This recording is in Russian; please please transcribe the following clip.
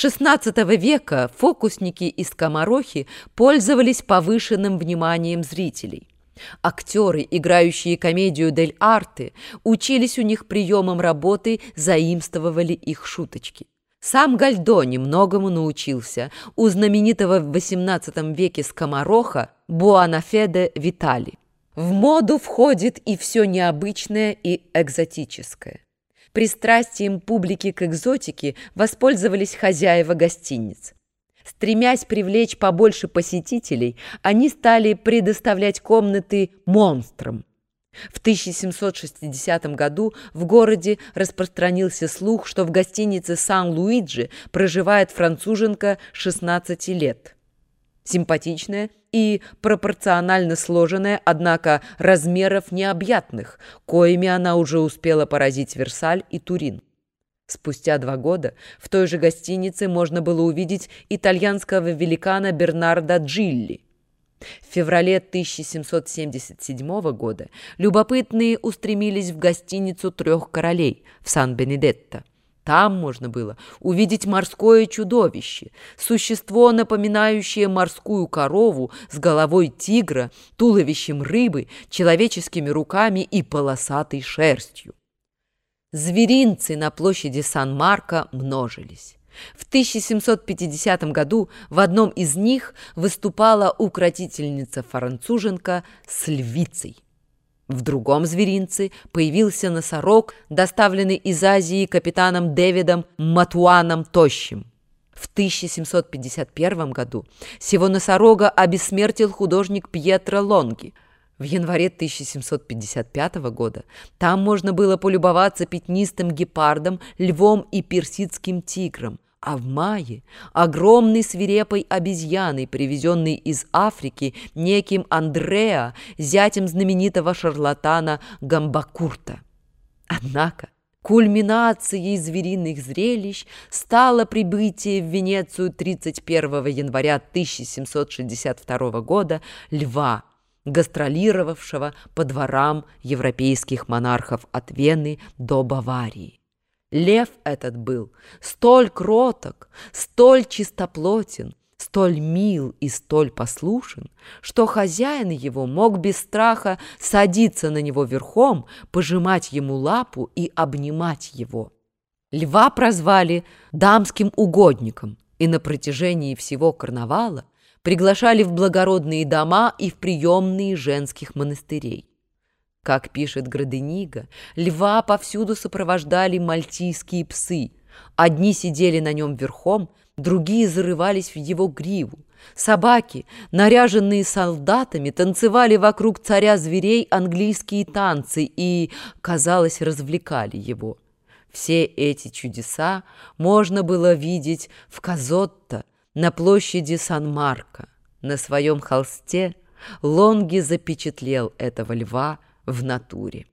XVI века фокусники из Скоморохи пользовались повышенным вниманием зрителей. Актеры, играющие комедию дель арте, учились у них приемам работы, заимствовали их шуточки. Сам Гальдони многому научился у знаменитого в XVIII веке скомороха Буанафеде Витали. В моду входит и все необычное и экзотическое. Пристрастием публики к экзотике воспользовались хозяева гостиниц. Стремясь привлечь побольше посетителей, они стали предоставлять комнаты монстрам. В 1760 году в городе распространился слух, что в гостинице Сан-Луиджи проживает француженка 16 лет. Симпатичная и пропорционально сложенная, однако размеров необъятных, коими она уже успела поразить Версаль и Турин. Спустя 2 года в той же гостинице можно было увидеть итальянского великана Бернардо Джилли. В феврале 1777 года любопытные устремились в гостиницу «Трех королей» в Сан-Бенедетто. Там можно было увидеть морское чудовище, существо, напоминающее морскую корову с головой тигра, туловищем рыбы, человеческими руками и полосатой шерстью. Зверинцы на площади Сан-Марко множились. В 1750 году в одном из них выступала укротительница-француженка с львицей. В другом зверинце появился носорог, доставленный из Азии капитаном Дэвидом Матуаном Тощим. В 1751 году сего носорога обессмертил художник Пьетро Лонги. В январе 1755 года там можно было полюбоваться пятнистым гепардом, львом и персидским тигром, а в мае огромной свирепой обезьяной, привезенной из Африки неким Андреа, зятем знаменитого шарлатана Гамбакурта. Однако кульминацией звериных зрелищ стало прибытие в Венецию 31 января 1762 года льва, гастролировавшего по дворам европейских монархов от Вены до Баварии. Лев этот был столь кроток, столь чистоплотен, столь мил и столь послушен, что хозяин его мог без страха садиться на него верхом, пожимать ему лапу и обнимать его. Льва прозвали дамским угодником, и на протяжении всего карнавала приглашали в благородные дома и в приемные женских монастырей. Как пишет Градениго, льва повсюду сопровождали мальтийские псы. Одни сидели на нем верхом, другие зарывались в его гриву. Собаки, наряженные солдатами, танцевали вокруг царя зверей английские танцы и, казалось, развлекали его. Все эти чудеса можно было видеть в Казотто, на площади Сан-Марко. На своем холсте Лонги запечатлел этого льва в натуре.